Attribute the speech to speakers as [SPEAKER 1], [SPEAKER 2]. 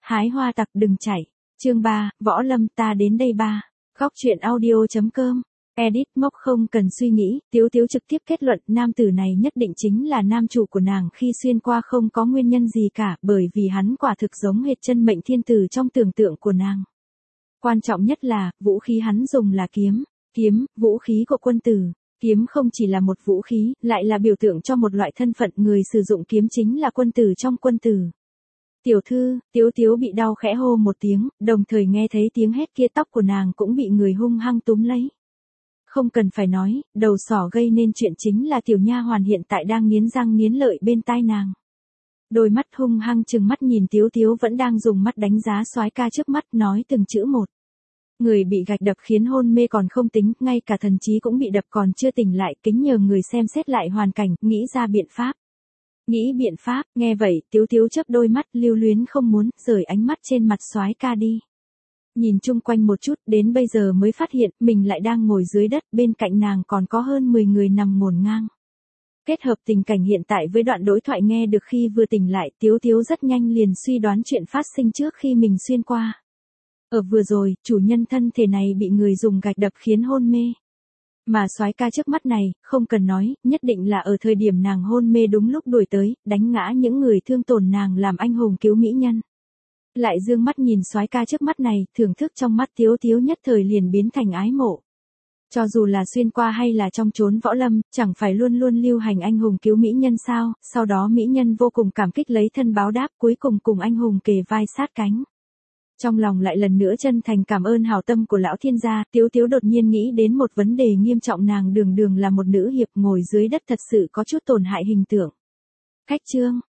[SPEAKER 1] Hái hoa tặc đừng chạy. Chương 3, Võ Lâm ta đến đây ba. Góc truyện audio.com. Edit Mốc không cần suy nghĩ, Tiếu Tiếu trực tiếp kết luận nam tử này nhất định chính là nam chủ của nàng khi xuyên qua không có nguyên nhân gì cả, bởi vì hắn quả thực giống hệt chân mệnh thiên tử trong tưởng tượng của nàng. Quan trọng nhất là, vũ khí hắn dùng là kiếm. Kiếm, vũ khí của quân tử. Kiếm không chỉ là một vũ khí, lại là biểu tượng cho một loại thân phận, người sử dụng kiếm chính là quân tử trong quân tử. Tiểu thư, Tiếu Tiếu bị đau khẽ hô một tiếng, đồng thời nghe thấy tiếng hét kia, tóc của nàng cũng bị người hung hăng túm lấy. Không cần phải nói, đầu sỏ gây nên chuyện chính là tiểu nha hoàn hiện tại đang nghiến răng nghiến lợi bên tai nàng. Đôi mắt hung hăng trừng mắt nhìn Tiếu Tiếu vẫn đang dùng mắt đánh giá soái ca trước mắt, nói từng chữ một. Người bị gạch đập khiến hôn mê còn không tính, ngay cả thần trí cũng bị đập còn chưa tỉnh lại, kính nhờ người xem xét lại hoàn cảnh, nghĩ ra biện pháp. Nghĩ biện pháp, nghe vậy, Tiếu Tiếu chớp đôi mắt, lưu luyến không muốn, rời ánh mắt trên mặt soái ca đi. Nhìn chung quanh một chút, đến bây giờ mới phát hiện, mình lại đang ngồi dưới đất, bên cạnh nàng còn có hơn 10 người nằm ngổn ngang. Kết hợp tình cảnh hiện tại với đoạn đối thoại nghe được khi vừa tỉnh lại, Tiếu Tiếu rất nhanh liền suy đoán chuyện phát sinh trước khi mình xuyên qua. Ở vừa rồi, chủ nhân thân thể này bị người dùng gạch đập khiến hôn mê. Mà soái ca trước mắt này, không cần nói, nhất định là ở thời điểm nàng hôn mê đúng lúc đuổi tới, đánh ngã những người thương tổn nàng làm anh hùng cứu mỹ nhân. Lại dương mắt nhìn soái ca trước mắt này, thưởng thức trong mắt Tiếu Tiếu nhất thời liền biến thành ái mộ. Cho dù là xuyên qua hay là trong chốn võ lâm, chẳng phải luôn luôn lưu hành anh hùng cứu mỹ nhân sao, sau đó mỹ nhân vô cùng cảm kích lấy thân báo đáp, cuối cùng cùng anh hùng kề vai sát cánh. Trong lòng lại lần nữa chân thành cảm ơn hảo tâm của lão thiên gia, Tiếu Tiếu đột nhiên nghĩ đến một vấn đề nghiêm trọng, nàng đường đường là một nữ hiệp ngồi dưới đất thật sự có chút tổn hại hình tượng. Khách trương,